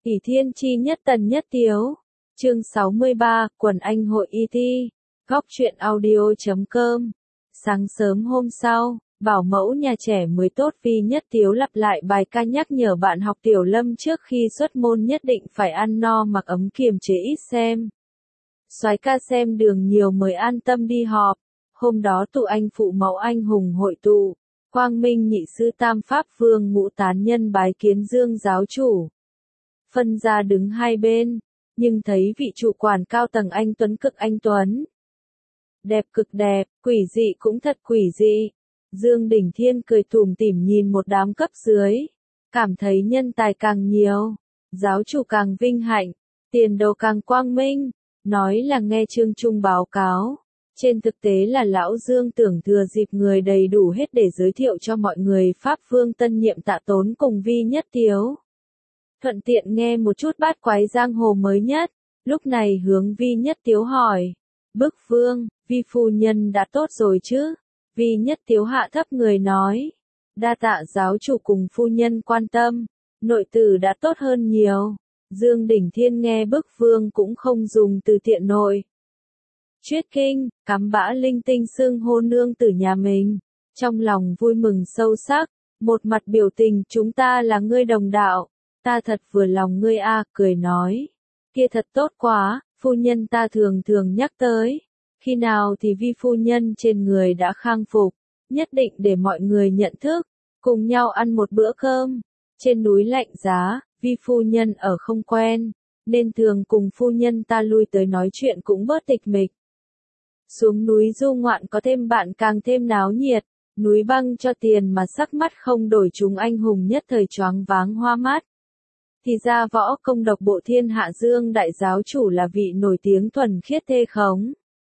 Ỷ Thiên Chi nhất tần nhất tiếu. Chương 63, Quần Anh hội ET. Góc truyện audio.com. Sáng sớm hôm sau, bảo mẫu nhà trẻ mới tốt Vi Nhất Tiếu lặp lại bài ca nhắc nhở bạn học Tiểu Lâm trước khi xuất môn nhất định phải ăn no mặc ấm kiềm chế ít xem. Soái ca xem đường nhiều mới an tâm đi họp. Hôm đó tụ anh phụ mẫu anh hùng hội tụ. Quang Minh nhị sư tam pháp vương ngũ tán nhân bái kiến Dương giáo chủ. Phân ra đứng hai bên, nhưng thấy vị chủ quản cao tầng anh Tuấn cực anh Tuấn. Đẹp cực đẹp, quỷ dị cũng thật quỷ dị. Dương Đình Thiên cười tủm tỉm nhìn một đám cấp dưới. Cảm thấy nhân tài càng nhiều, giáo chủ càng vinh hạnh, tiền đồ càng quang minh. Nói là nghe Trương Trung báo cáo. Trên thực tế là lão Dương tưởng thừa dịp người đầy đủ hết để giới thiệu cho mọi người Pháp Vương tân nhiệm Tạ Tốn cùng Vi Nhất Tiếu. Thuận tiện nghe một chút bát quái giang hồ mới nhất, lúc này hướng Vi Nhất Tiếu hỏi. Bức Vương, Vi phu nhân đã tốt rồi chứ? Vi Nhất Tiếu hạ thấp người nói. Đa tạ giáo chủ cùng phu nhân quan tâm, nội tử đã tốt hơn nhiều. Dương Đình Thiên nghe Bức Vương cũng không dùng từ tiện nội. Chuyết kinh, cắm bã linh tinh xưng hô nương tử nhà mình. Trong lòng vui mừng sâu sắc, một mặt biểu tình chúng ta là ngươi đồng đạo. Ta thật vừa lòng ngươi a, cười nói. Kia thật tốt quá, phu nhân ta thường thường nhắc tới. Khi nào thì Vi phu nhân trên người đã khang phục, nhất định để mọi người nhận thức, cùng nhau ăn một bữa cơm. Trên núi lạnh giá, Vi phu nhân ở không quen, nên thường cùng phu nhân ta lui tới nói chuyện cũng bớt tịch mịch. Xuống núi du ngoạn có thêm bạn càng thêm náo nhiệt, núi băng cho tiền mà sắc mắt không đổi chúng anh hùng nhất thời choáng váng hoa mắt. Thì ra võ công độc bộ thiên hạ Dương đại giáo chủ là vị nổi tiếng thuần khiết thê khống.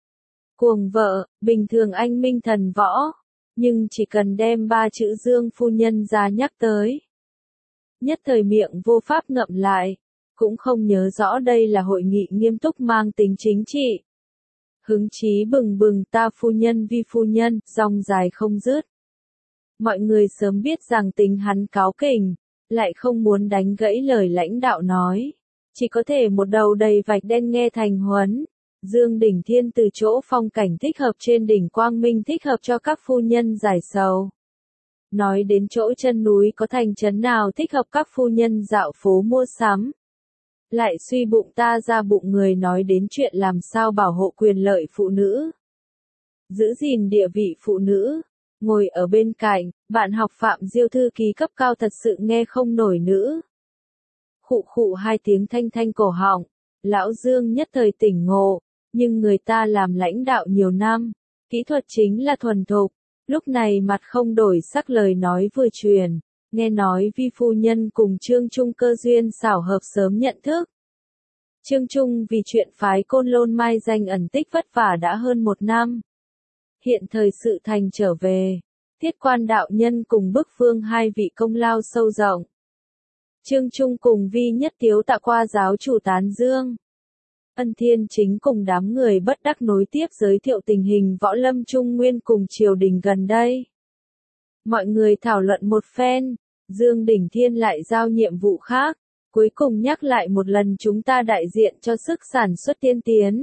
Cuồng vợ, bình thường anh minh thần võ, nhưng chỉ cần đem ba chữ Dương phu nhân ra nhắc tới. Nhất thời miệng vô pháp ngậm lại, cũng không nhớ rõ đây là hội nghị nghiêm túc mang tính chính trị. Hứng chí bừng bừng ta phu nhân Vi phu nhân, dòng dài không dứt. Mọi người sớm biết rằng tính hắn cáu kỉnh, lại không muốn đánh gãy lời lãnh đạo nói. Chỉ có thể một đầu đầy vạch đen nghe thành huấn. Dương Đình Thiên từ chỗ phong cảnh thích hợp trên đỉnh Quang Minh thích hợp cho các phu nhân giải sầu. Nói đến chỗ chân núi có thành trấn nào thích hợp các phu nhân dạo phố mua sắm. Lại suy bụng ta ra bụng người nói đến chuyện làm sao bảo hộ quyền lợi phụ nữ. Giữ gìn địa vị phụ nữ. Ngồi ở bên cạnh, bạn học Phạm Diêu thư ký cấp cao thật sự nghe không nổi nữ. Khụ khụ hai tiếng thanh thanh cổ họng. Lão Dương nhất thời tỉnh ngộ, nhưng người ta làm lãnh đạo nhiều năm, kỹ thuật chính là thuần thục. Lúc này mặt không đổi sắc lời nói vừa truyền, nghe nói Vi phu nhân cùng Trương Trung cơ duyên xảo hợp sớm nhận thức. Trương Trung vì chuyện phái Côn Lôn mai danh ẩn tích vất vả đã hơn 1 năm. Hiện thời sự thành trở về, Thiết Quan đạo nhân cùng Bức Vương hai vị công lao sâu rộng. Trương Trung cùng Vi Nhất Tiếu tạ qua giáo chủ tán dương. Ân Thiên Chính cùng đám người bất đắc nối tiếp giới thiệu tình hình võ lâm Trung Nguyên cùng triều đình gần đây. Mọi người thảo luận một phen, Dương Đình Thiên lại giao nhiệm vụ khác, cuối cùng nhắc lại một lần chúng ta đại diện cho sức sản xuất tiên tiến.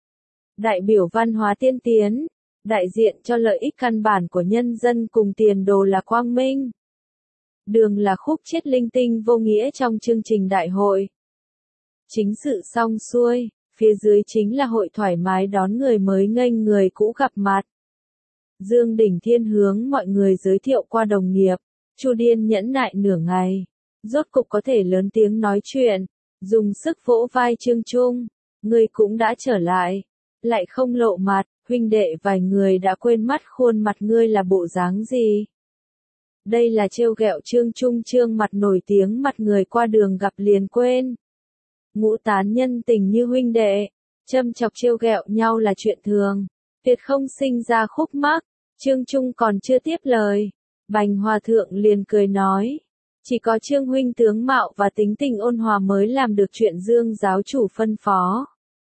Đại biểu văn hóa tiên tiến, đại diện cho lợi ích căn bản của nhân dân cùng tiền đồ là quang minh. Đường là khúc chết linh tinh vô nghĩa trong chương trình đại hội. Chính sự xong xuôi, phía dưới chính là hội thoải mái đón người mới nghênh người cũ gặp mặt. Dương Đình Thiên hướng mọi người giới thiệu qua đồng nghiệp, Chu Điên nhẫn nại nửa ngày, rốt cục có thể lớn tiếng nói chuyện, dùng sức vỗ vai Trương Trung, ngươi cũng đã trở lại, lại không lộ mặt, huynh đệ vài người đã quên mất khuôn mặt ngươi là bộ dáng gì. Đây là trêu ghẹo Trương Trung trương mặt nổi tiếng mặt người qua đường gặp liền quên. Ngũ tán nhân tình như huynh đệ, châm chọc trêu ghẹo nhau là chuyện thường, tuyệt không sinh ra khúc mắc. Trương Trung còn chưa tiếp lời, Bành Hòa Thượng liền cười nói, chỉ có Trương huynh tướng mạo và tính tình ôn hòa mới làm được chuyện Dương giáo chủ phân phó.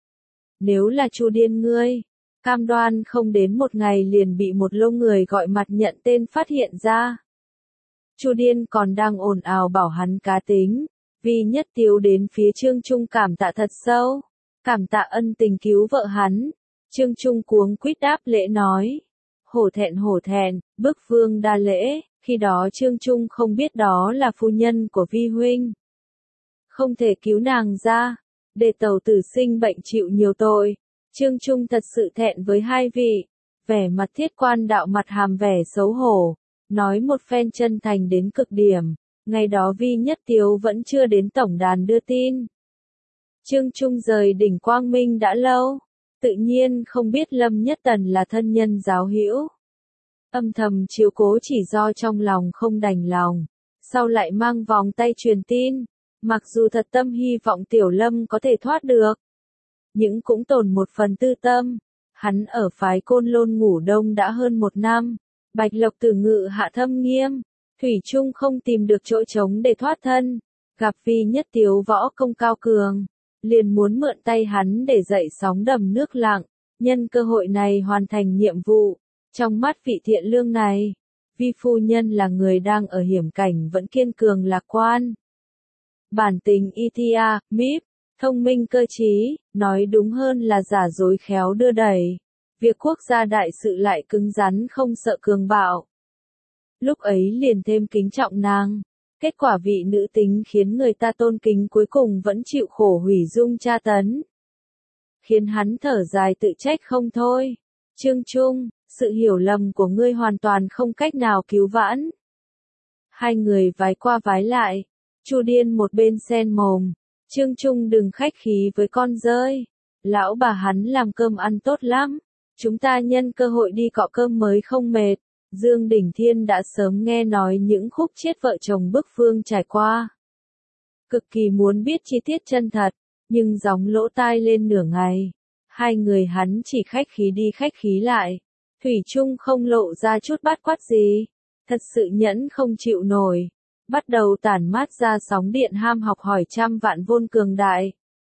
Nếu là Chu Điên ngươi, cam đoan không đến một ngày liền bị một lô người gọi mặt nhận tên phát hiện ra. Chu Điên còn đang ồn ào bảo hắn cá tính, Vi Nhất Tiếu đến phía Trương Trung cảm tạ thật sâu, cảm tạ ân tình cứu vợ hắn. Trương Trung cuống quýt đáp lễ nói, hổ thẹn, bức vương đa lễ. Khi đó Trương Trung không biết đó là phu nhân của Vi huynh, không thể cứu nàng ra, để tàu tử sinh bệnh chịu nhiều tội. Trương Trung thật sự thẹn với hai vị, vẻ mặt Thiết Quan đạo mặt hàm vẻ xấu hổ, nói một phen chân thành đến cực điểm. Ngày đó Vi Nhất Tiếu vẫn chưa đến tổng đàn đưa tin. Trương Trung rời đỉnh Quang Minh đã lâu, tự nhiên không biết Lâm Nhất Tần là thân nhân giáo hữu. Âm thầm chiếu cố chỉ do trong lòng không đành lòng, sau lại mang vòng tay truyền tin, mặc dù thật tâm hy vọng Tiểu Lâm có thể thoát được, nhưng cũng tổn một phần tư tâm. Hắn ở phái Côn Lôn ngủ đông đã hơn 1 năm, Bạch Lộc Tử ngự hạ thâm nghiêm, thủy chung không tìm được chỗ trống để thoát thân, gặp Vi Nhất Tiếu võ công cao cường, liền muốn mượn tay hắn để dậy sóng đầm nước lặng, nhân cơ hội này hoàn thành nhiệm vụ. Trong mắt vị thiện lương này, Vi phu nhân là người đang ở hiểm cảnh vẫn kiên cường lạc quan. Bản tính Ithia, Míp, thông minh cơ trí, nói đúng hơn là giả dối khéo đưa đẩy. Việc quốc gia đại sự lại cứng rắn không sợ cường bạo. Lúc ấy liền thêm kính trọng nàng. Kết quả vị nữ tính khiến người ta tôn kính cuối cùng vẫn chịu khổ hủy dung tra tấn. Khiến hắn thở dài tự trách không thôi. Trương Trung, sự hiểu lầm của ngươi hoàn toàn không cách nào cứu vãn. Hai người vái qua vái lại. Chu Điên một bên sen mồm. Trương Trung đừng khách khí với con dơi. Lão bà hắn làm cơm ăn tốt lắm. Chúng ta nhân cơ hội đi cọ cơm mới không mệt. Dương Đỉnh Thiên đã sớm nghe nói những khúc chiết vợ chồng bức phương trải qua. Cực kỳ muốn biết chi tiết chân thật, nhưng gióng lỗ tai lên nửa ngày. Hai người hắn chỉ khách khí đi khách khí lại. Thủy chung không lộ ra chút bát quát gì. Thật sự nhẫn không chịu nổi. Bắt đầu tản mát ra sóng điện ham học hỏi trăm vạn vôn cường đại.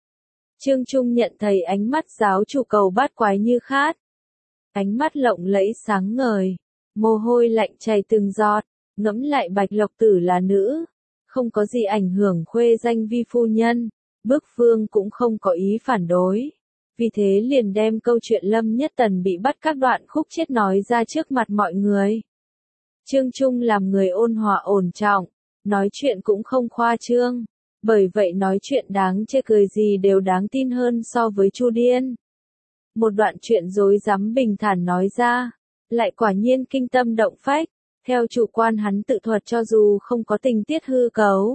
Trương Trung nhận thấy ánh mắt giáo chủ cầu bát quái như khát. Ánh mắt lộng lẫy sáng ngời. Mồ hôi lạnh chảy từng giọt, ngẫm lại Bạch Lộc Tử là nữ, không có gì ảnh hưởng khuê danh Vi phu nhân, Bức Phương cũng không có ý phản đối. Vì thế liền đem câu chuyện Lâm Nhất Tần bị bắt các đoạn khúc chiết nói ra trước mặt mọi người. Trương Trung làm người ôn hòa ổn trọng, nói chuyện cũng không khoa trương, bởi vậy nói chuyện đáng chê cười gì đều đáng tin hơn so với Chu Điên. Một đoạn chuyện dối rắm bình thản nói ra. Lại quả nhiên kinh tâm động phách, theo chủ quan hắn tự thuật cho dù không có tình tiết hư cấu.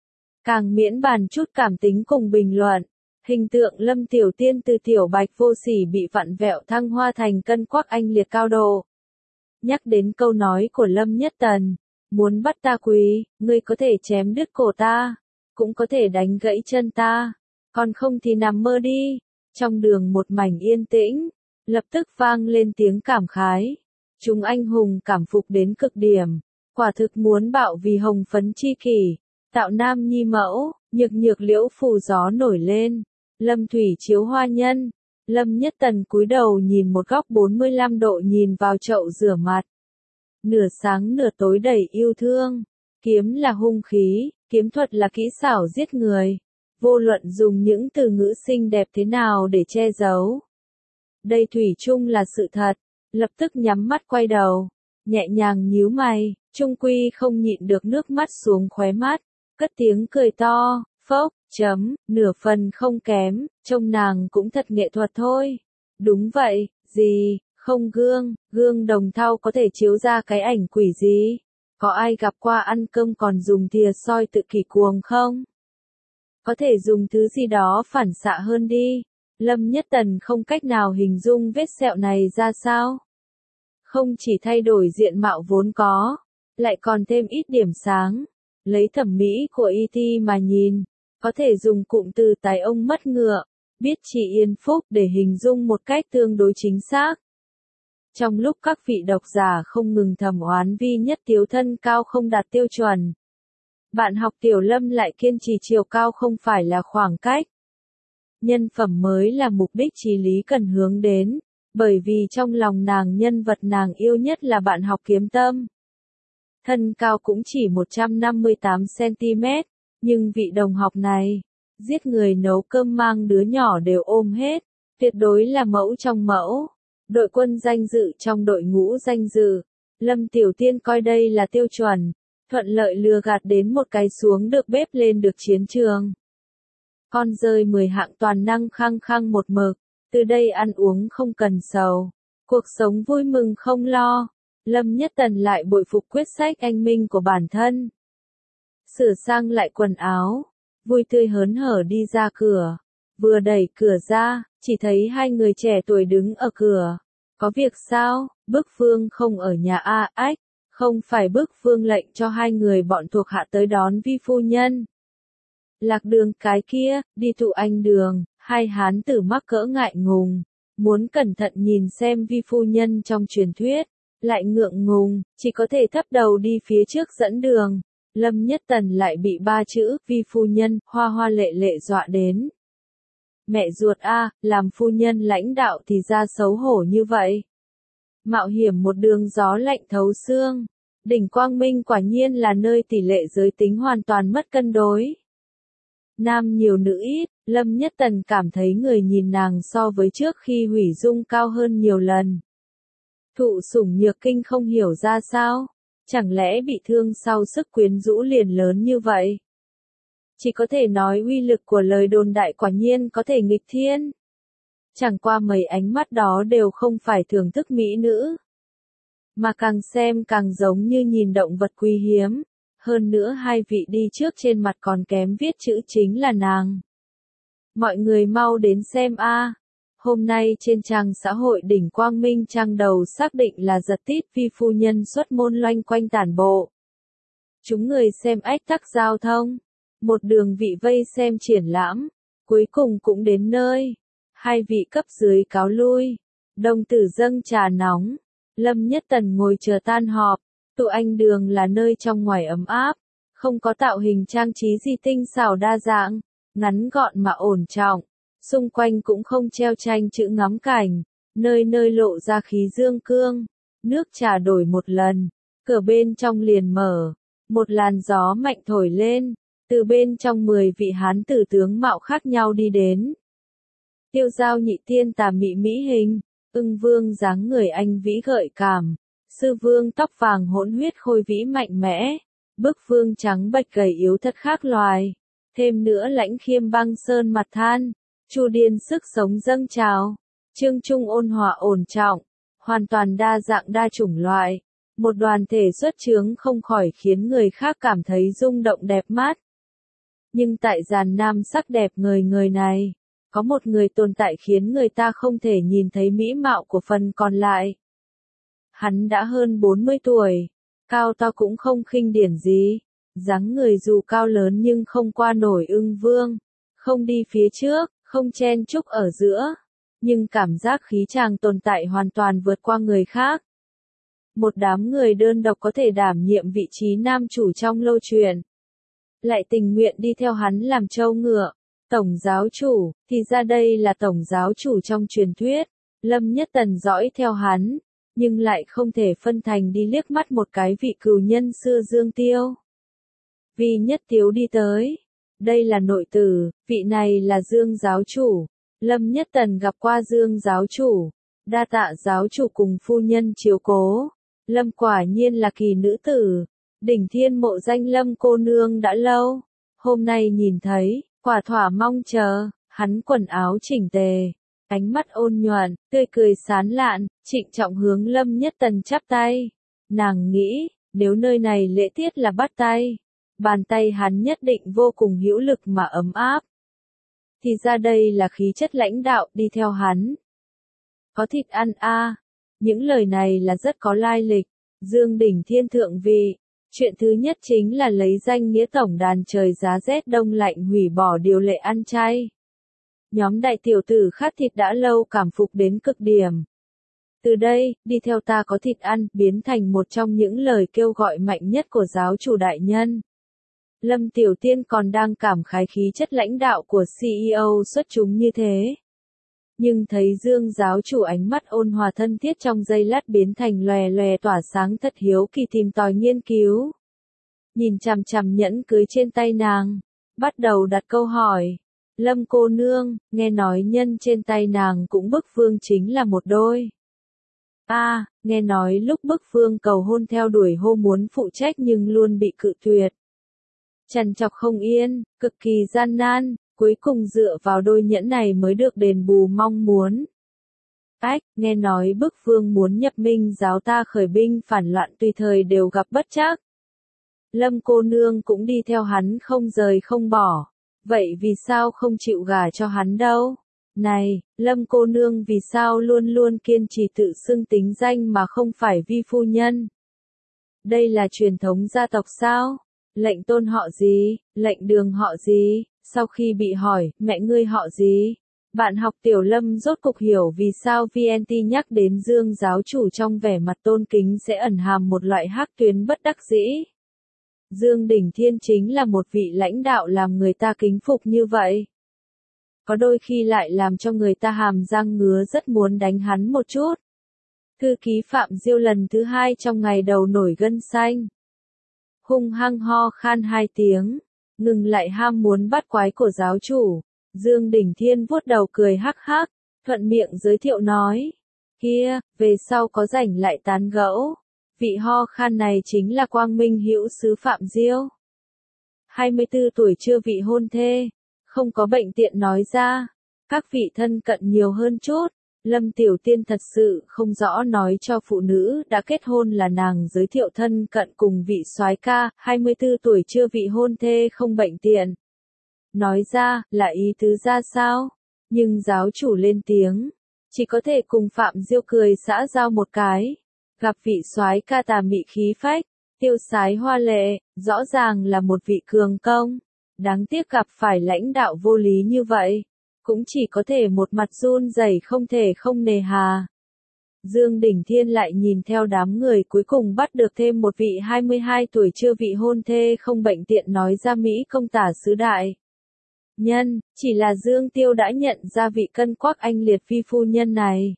Càng miễn bàn chút cảm tính cùng bình luận, hình tượng Lâm Tiểu Tiên từ tiểu bạch vô sỉ bị vặn vẹo thăng hoa thành cân quắc anh liệt cao độ. Nhắc đến câu nói của Lâm Nhất Tần, muốn bắt ta quý, ngươi có thể chém đứt cổ ta, cũng có thể đánh gãy chân ta, còn không thì nằm mơ đi. Trong đường một mảnh yên tĩnh. Lập tức vang lên tiếng cảm khái. Chúng anh hùng cảm phục đến cực điểm. Quả thực muốn bạo vì hồng phấn chi kỷ. Tạo nam nhi mẫu, nhược liễu phù gió nổi lên. Lâm thủy chiếu hoa nhân. Lâm Nhất Tần cúi đầu nhìn một góc 45 độ nhìn vào chậu rửa mặt. Nửa sáng nửa tối đầy yêu thương. Kiếm là hung khí, kiếm thuật là kỹ xảo giết người. Vô luận dùng những từ ngữ xinh đẹp thế nào để che giấu. Đây thủy chung là sự thật, lập tức nhắm mắt quay đầu, nhẹ nhàng nhíu mày, trung quy không nhịn được nước mắt xuống khóe mắt, cất tiếng cười to, phốc, nửa phần không kém, trông nàng cũng thật nghệ thuật thôi. Đúng vậy, gì, không gương đồng thau có thể chiếu ra cái ảnh quỷ gì? Có ai gặp qua ăn cơm còn dùng thìa soi tự kỷ cuồng không? Có thể dùng thứ gì đó phản xạ hơn đi. Lâm Nhất Tần không cách nào hình dung vết sẹo này ra sao. Không chỉ thay đổi diện mạo vốn có, lại còn thêm ít điểm sáng. Lấy thẩm mỹ của E.T. mà nhìn, có thể dùng cụm từ tài ông mất ngựa, biết chỉ yên phúc để hình dung một cách tương đối chính xác. Trong lúc các vị độc giả không ngừng thầm oán Vi Nhất Tiếu thân cao không đạt tiêu chuẩn, bạn học Tiểu Lâm lại kiên trì chiều cao không phải là khoảng cách. Nhân phẩm mới là mục đích chí lý cần hướng đến, bởi vì trong lòng nàng nhân vật nàng yêu nhất là bạn học Kiếm Tâm. Thân cao cũng chỉ 158 cm, Nhưng vị đồng học này, giết người nấu cơm mang đứa nhỏ đều ôm hết, tuyệt đối là mẫu trong mẫu. Đội quân danh dự trong đội ngũ danh dự, Lâm Tiểu Tiên coi đây là tiêu chuẩn, thuận lợi lừa gạt đến một cái xuống được bếp lên được chiến trường. Con rơi 10 hạng toàn năng khăng khăng một mực, từ đây ăn uống không cần sầu, cuộc sống vui mừng không lo. Lâm Nhất Tần lại bội phục quyết sách anh minh của bản thân. Sửa sang lại quần áo, vui tươi hớn hở đi ra cửa, vừa đẩy cửa ra, chỉ thấy hai người trẻ tuổi đứng ở cửa. Có việc sao? Bức Phương không ở nhà ách, không phải Bức Phương lệnh cho hai người bọn thuộc hạ tới đón vi phu nhân. Lạc Đường cái kia, đi tụ anh Đường, hai hán tử mắc cỡ ngại ngùng, muốn cẩn thận nhìn xem vi phu nhân trong truyền thuyết, lại ngượng ngùng, chỉ có thể thấp đầu đi phía trước dẫn đường. Lâm Nhất Tần lại bị ba chữ vi phu nhân hoa hoa lệ lệ dọa đến. Mẹ ruột làm phu nhân lãnh đạo thì ra xấu hổ như vậy. Mạo hiểm một đường gió lạnh thấu xương. Đỉnh Quang Minh quả nhiên là nơi tỷ lệ giới tính hoàn toàn mất cân đối. Nam nhiều nữ ít, Lâm Nhất Tần cảm thấy người nhìn nàng so với trước khi hủy dung cao hơn nhiều lần. Thụ sủng nhược kinh không hiểu ra sao, chẳng lẽ bị thương sau sức quyến rũ liền lớn như vậy? Chỉ có thể nói uy lực của lời đồn đại quả nhiên có thể nghịch thiên. Chẳng qua mấy ánh mắt đó đều không phải thưởng thức mỹ nữ, mà càng xem càng giống như nhìn động vật quý hiếm. Hơn nữa hai vị đi trước trên mặt còn kém viết chữ chính là nàng. Mọi người mau đến xem Hôm nay trên trang xã hội Đỉnh Quang Minh trang đầu xác định là giật tít vi phu nhân xuất môn loanh quanh tản bộ. Chúng người xem ách tắc giao thông. Một đường vị vây xem triển lãm. Cuối cùng cũng đến nơi. Hai vị cấp dưới cáo lui. Đồng tử dâng trà nóng. Lâm Nhất Tần ngồi chờ tan họp. Tụ anh Đường là nơi trong ngoài ấm áp. Không có tạo hình trang trí gì tinh xảo đa dạng. Ngắn gọn mà ổn trọng. Xung quanh cũng không treo tranh chữ ngắm cảnh, nơi nơi lộ ra khí dương cương. Nước trà đổi một lần, cửa bên trong liền mở, một làn gió mạnh thổi lên, từ bên trong 10 vị hán tử tướng mạo khác nhau đi đến. Tiêu Giao Nhị Tiên tà mị mỹ hình, Ưng Vương dáng người anh vĩ gợi cảm, Sư Vương tóc vàng hỗn huyết khôi vĩ mạnh mẽ, Bức Vương trắng bệch gầy yếu thật khác loài, thêm nữa Lãnh Khiêm băng sơn mặt than. Chu Điên sức sống dâng trào, Trương Trung ôn hòa ổn trọng, hoàn toàn đa dạng đa chủng loại, một đoàn thể xuất chướng không khỏi khiến người khác cảm thấy rung động đẹp mắt. Nhưng tại dàn nam sắc đẹp ngời ngời này, có một người tồn tại khiến người ta không thể nhìn thấy mỹ mạo của phần còn lại. Hắn đã hơn 40 tuổi, cao to cũng không khinh điển gì, dáng người dù cao lớn nhưng không qua nổi Ưng Vương, không đi phía trước. Không chen chúc ở giữa, nhưng cảm giác khí chàng tồn tại hoàn toàn vượt qua người khác. Một đám người đơn độc có thể đảm nhiệm vị trí nam chủ trong lâu truyền, lại tình nguyện đi theo hắn làm trâu ngựa. Tổng giáo chủ, thì ra đây là tổng giáo chủ trong truyền thuyết. Lâm Nhất Tần dõi theo hắn, nhưng lại không thể phân thành đi liếc mắt một cái vị cừu nhân xưa Dương Tiêu. Vì Nhất Tiếu đi tới. Đây là nội tử, vị này là Dương giáo chủ. Lâm Nhất Tần gặp qua Dương giáo chủ. Đa tạ giáo chủ cùng phu nhân chiếu cố. Lâm quả nhiên là kỳ nữ tử. Đỉnh Thiên mộ danh Lâm cô nương đã lâu. Hôm nay nhìn thấy, quả thỏa mong chờ. Hắn quần áo chỉnh tề, ánh mắt ôn nhuận, tươi cười sán lạn, trịnh trọng hướng Lâm Nhất Tần chắp tay. Nàng nghĩ, nếu nơi này lễ tiết là bắt tay, bàn tay hắn nhất định vô cùng hữu lực mà ấm áp. Thì ra đây là khí chất lãnh đạo đi theo hắn. Có thịt ăn Những lời này là rất có lai lịch. Dương Đỉnh Thiên thượng vị. Chuyện thứ nhất chính là lấy danh nghĩa tổng đàn trời giá rét đông lạnh hủy bỏ điều lệ ăn chay. Nhóm đại tiểu tử khát thịt đã lâu cảm phục đến cực điểm. Từ đây, đi theo ta có thịt ăn, biến thành một trong những lời kêu gọi mạnh nhất của giáo chủ đại nhân. Lâm Tiểu Tiên còn đang cảm khái khí chất lãnh đạo của CEO xuất chúng như thế. Nhưng thấy Dương giáo chủ ánh mắt ôn hòa thân thiết trong giây lát biến thành lòe lòe tỏa sáng thật hiếu kỳ tìm tòi nghiên cứu. Nhìn chằm chằm nhẫn cưới trên tay nàng, bắt đầu đặt câu hỏi. Lâm cô nương, nghe nói nhân trên tay nàng cũng bức vương chính là một đôi. Nghe nói lúc bức vương cầu hôn theo đuổi hô muốn phụ trách nhưng luôn bị cự tuyệt. Trằn trọc không yên, cực kỳ gian nan, cuối cùng dựa vào đôi nhẫn này mới được đền bù mong muốn. Nghe nói bức vương muốn nhập Minh giáo ta khởi binh phản loạn tùy thời đều gặp bất trắc. Lâm cô nương cũng đi theo hắn không rời không bỏ. Vậy vì sao không chịu gả cho hắn đâu? Này, Lâm cô nương vì sao luôn luôn kiên trì tự xưng tính danh mà không phải vi phu nhân? Đây là truyền thống gia tộc sao? Lệnh tôn họ gì? Lệnh đường họ gì? Sau khi bị hỏi, mẹ ngươi họ gì? Bạn học Tiểu Lâm rốt cục hiểu vì sao VNT nhắc đến Dương giáo chủ trong vẻ mặt tôn kính sẽ ẩn hàm một loại hắc tuyến bất đắc dĩ. Dương Đỉnh Thiên chính là một vị lãnh đạo làm người ta kính phục như vậy. Có đôi khi lại làm cho người ta hàm răng ngứa rất muốn đánh hắn một chút. Thư ký Phạm Diêu lần thứ 2 trong ngày đầu nổi gân xanh. Hung hăng ho khan 2 tiếng, ngừng lại ham muốn bắt quái của giáo chủ. Dương Đỉnh Thiên vuốt đầu cười hắc hắc, thuận miệng giới thiệu nói. Kia, về sau có rảnh lại tán gẫu. Vị ho khan này chính là Quang Minh Hữu Sứ Phạm Diêu. 24 tuổi chưa vị hôn thê, không có bệnh tiện nói ra. Các vị thân cận nhiều hơn chút. Lâm Tiểu Tiên thật sự không rõ nói cho phụ nữ đã kết hôn là nàng giới thiệu thân cận cùng vị soái ca, 24 tuổi chưa vị hôn thê không bệnh tiện. Nói ra, là ý tứ ra sao? Nhưng giáo chủ lên tiếng, chỉ có thể cùng Phạm Diêu cười xã giao một cái. Gặp vị soái ca tà mị khí phách, tiêu sái hoa lệ, rõ ràng là một vị cường công. Đáng tiếc gặp phải lãnh đạo vô lý như vậy, cũng chỉ có thể một mặt run rẩy không thể không nề hà. Dương Đỉnh Thiên lại nhìn theo đám người cuối cùng bắt được thêm một vị 22 tuổi chưa vị hôn thê không bệnh tiện nói ra Mỹ công tả sứ đại. Nhân, chỉ là Dương Tiêu đã nhận ra vị cân quắc anh liệt vi phu nhân này.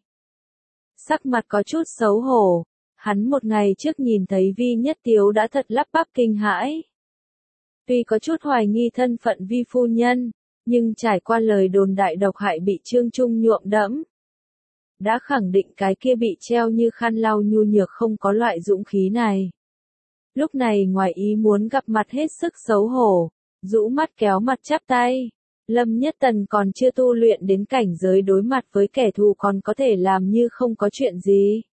Sắc mặt có chút xấu hổ, hắn một ngày trước nhìn thấy Vi Nhất Tiếu đã thật lắp bắp kinh hãi. Tuy có chút hoài nghi thân phận vi phu nhân, nhưng trải qua lời đồn đại độc hại bị Trương Trung nhuộm đẫm. Đã khẳng định cái kia bị treo như khăn lau nhu nhược không có loại dũng khí này. Lúc này ngoài ý muốn gặp mặt hết sức xấu hổ, rũ mắt kéo mặt chắp tay. Lâm Nhất Tần còn chưa tu luyện đến cảnh giới đối mặt với kẻ thù còn có thể làm như không có chuyện gì.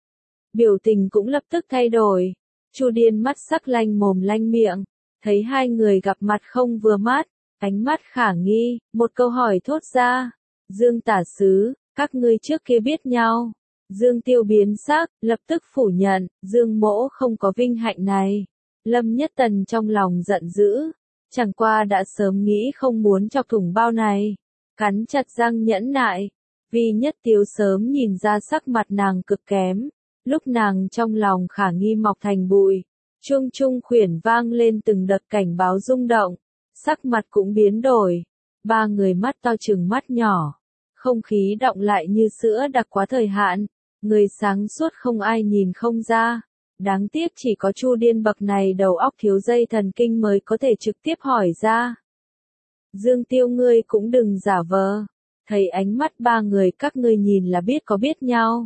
Biểu tình cũng lập tức thay đổi. Chu Điên mắt sắc lanh mồm lanh miệng, thấy hai người gặp mặt không vừa mắt, ánh mắt khả nghi, một câu hỏi thốt ra. Dương tả sứ, các ngươi trước kia biết nhau. Dương Tiêu biến sắc, lập tức phủ nhận, Dương mỗ không có vinh hạnh này. Lâm Nhất Tần trong lòng giận dữ, chẳng qua đã sớm nghĩ không muốn chọc thủng bao này. Cắn chặt răng nhẫn nại, vì Nhất Tiếu sớm nhìn ra sắc mặt nàng cực kém. Lúc nàng trong lòng khả nghi mọc thành bụi, chuông trung khuyển vang lên từng đợt cảnh báo rung động, sắc mặt cũng biến đổi. Ba người mắt to chừng mắt nhỏ, không khí động lại như sữa đặc quá thời hạn, người sáng suốt không ai nhìn không ra. Đáng tiếc chỉ có Chu Điên bậc này đầu óc thiếu dây thần kinh mới có thể trực tiếp hỏi ra. Dương Tiêu ngươi cũng đừng giả vờ, thấy ánh mắt ba người các ngươi nhìn là biết có biết nhau.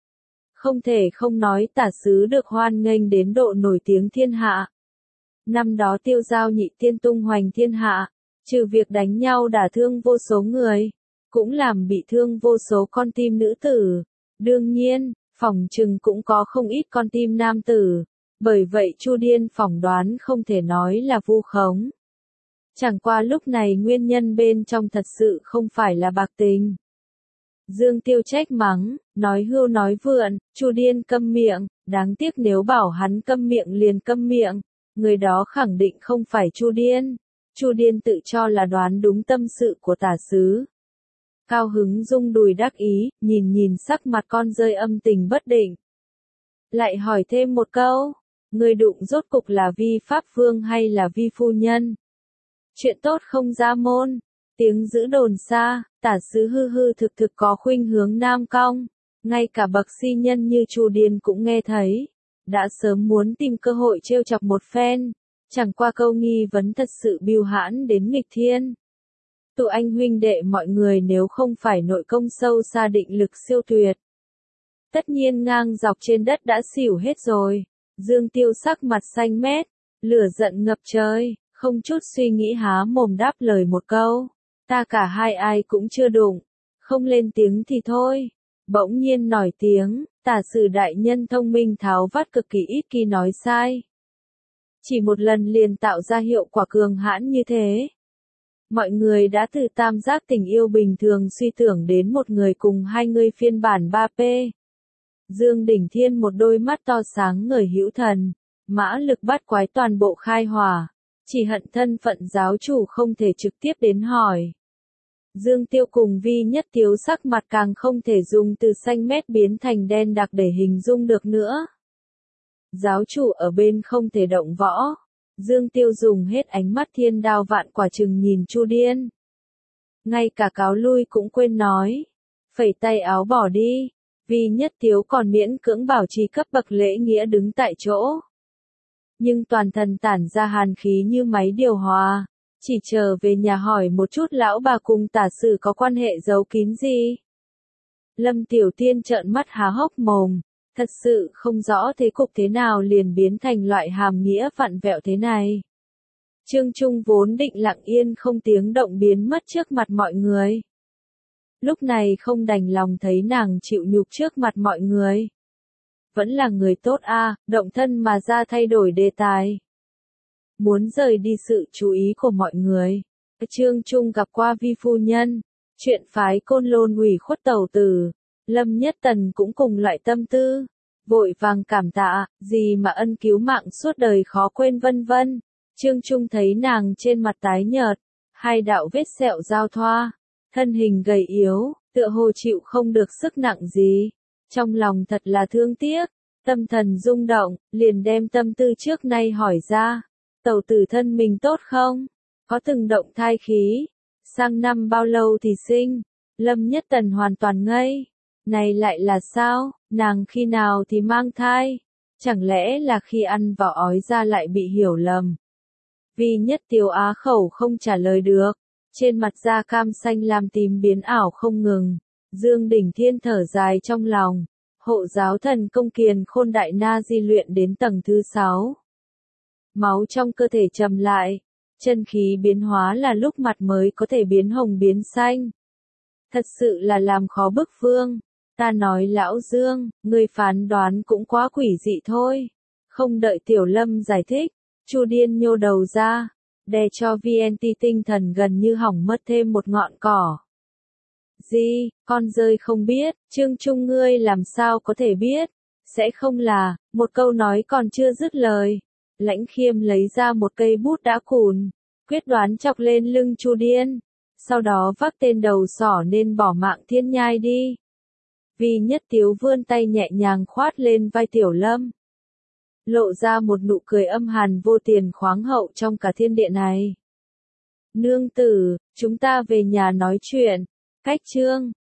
Không thể không nói tả sứ được hoan nghênh đến độ nổi tiếng thiên hạ. Năm đó Tiêu Giao nhị tiên tung hoành thiên hạ, trừ việc đánh nhau đả thương vô số người, cũng làm bị thương vô số con tim nữ tử. Đương nhiên, phỏng chừng cũng có không ít con tim nam tử, bởi vậy Chu Điên phỏng đoán không thể nói là vu khống. Chẳng qua lúc này nguyên nhân bên trong thật sự không phải là bạc tình. Dương Tiêu trách mắng, nói hưu nói vượn, Chu Điên câm miệng, đáng tiếc nếu bảo hắn câm miệng liền câm miệng, người đó khẳng định không phải Chu Điên. Chu Điên tự cho là đoán đúng tâm sự của tả sứ. Cao hứng rung đùi đắc ý, nhìn sắc mặt con rơi âm tình bất định. Lại hỏi thêm một câu, người đụng rốt cục là Vi Pháp Vương hay là Vi Phu Nhân? Chuyện tốt không ra môn, tiếng giữ đồn xa, tả sứ hư thực có khuynh hướng nam cong, ngay cả bậc si nhân như Chu Điên cũng nghe thấy, đã sớm muốn tìm cơ hội trêu chọc một phen, Chẳng qua câu nghi vấn thật sự bưu hãn đến nghịch thiên. Tụi anh huynh đệ mọi người nếu không phải nội công sâu xa định lực siêu tuyệt. Tất nhiên ngang dọc trên đất đã xỉu hết rồi. Dương Tiêu sắc mặt xanh mét, lửa giận ngập trời, không chút suy nghĩ há mồm đáp lời một câu. Ta cả hai ai cũng chưa đụng, không lên tiếng thì thôi. Bỗng nhiên nổi tiếng, tả sử đại nhân thông minh tháo vát cực kỳ ít khi nói sai. Chỉ một lần liền tạo ra hiệu quả cường hãn như thế. Mọi người đã từ tam giác tình yêu bình thường suy tưởng đến một người cùng hai người phiên bản 3P. Dương Đỉnh Thiên một đôi mắt to sáng ngời hữu thần, mã lực bắt quái toàn bộ khai hỏa, chỉ hận thân phận giáo chủ không thể trực tiếp đến hỏi. Dương Tiêu cùng Vi Nhất Tiếu sắc mặt càng không thể dùng từ xanh mét biến thành đen đặc để hình dung được nữa. Giáo chủ ở bên không thể động võ. Dương Tiêu dùng hết ánh mắt thiên đao vạn quả chừng nhìn Chu Điên. Ngay cả cáo lui cũng quên nói. Phẩy tay áo bỏ đi. Vi Nhất Tiếu còn miễn cưỡng bảo trì cấp bậc lễ nghĩa đứng tại chỗ. Nhưng toàn thân tản ra hàn khí như máy điều hòa. Chỉ chờ về nhà hỏi một chút lão bà cùng tả sử có quan hệ giấu kín gì. Lâm Tiểu Tiên trợn mắt há hốc mồm. Thật sự không rõ thế cục thế nào liền biến thành loại hàm nghĩa vặn vẹo thế này. Trương Trung vốn định lặng yên không tiếng động biến mất trước mặt mọi người. Lúc này không đành lòng thấy nàng chịu nhục trước mặt mọi người. Vẫn là người tốt a, động thân mà ra thay đổi đề tài. Muốn rời đi sự chú ý của mọi người. Trương Trung gặp qua Vi phu nhân. Chuyện phái Côn Lôn ủy khuất tẩu tử. Lâm Nhất Tần cũng cùng loại tâm tư. Vội vàng cảm tạ, gì mà ân cứu mạng suốt đời khó quên vân vân. Trương Trung thấy nàng trên mặt tái nhợt. Hai đạo vết sẹo giao thoa. Thân hình gầy yếu, tựa hồ chịu không được sức nặng gì. Trong lòng thật là thương tiếc. Tâm thần rung động, liền đem tâm tư trước nay hỏi ra. Tẩu tử thân mình tốt không? Có từng động thai khí? Sang năm bao lâu thì sinh? Lâm Nhất Tần hoàn toàn ngây. Này lại là sao? Nàng khi nào thì mang thai? Chẳng lẽ là khi ăn vào ói ra lại bị hiểu lầm? Vi Nhất Tiếu á khẩu không trả lời được. Trên mặt da cam xanh làm tím biến ảo không ngừng. Dương Đỉnh Thiên thở dài trong lòng. Hộ giáo thần công kiền khôn đại na di luyện đến tầng thứ 6. Máu trong cơ thể trầm lại. Chân khí biến hóa là lúc mặt mới có thể biến hồng biến xanh. Thật sự là làm khó bức vương. Ta nói lão Dương, người phán đoán cũng quá quỷ dị thôi. Không đợi Tiểu Lâm giải thích, Chu Điên nhô đầu ra, đè cho VNT tinh thần gần như hỏng mất thêm một ngọn cỏ. Gì, con rơi không biết, Trương Trung ngươi làm sao có thể biết? Sẽ không là, một câu nói còn chưa dứt lời. Lãnh Khiêm lấy ra một cây bút đã cùn, quyết đoán chọc lên lưng Chu Điên. Sau đó vác tên đầu sỏ nên bỏ mạng thiên nhai đi. Vi Nhất Tiếu vươn tay nhẹ nhàng khoát lên vai Tiểu Lâm. Lộ ra một nụ cười âm hàn vô tiền khoáng hậu trong cả thiên địa này. Nương tử, chúng ta về nhà nói chuyện. Cách chương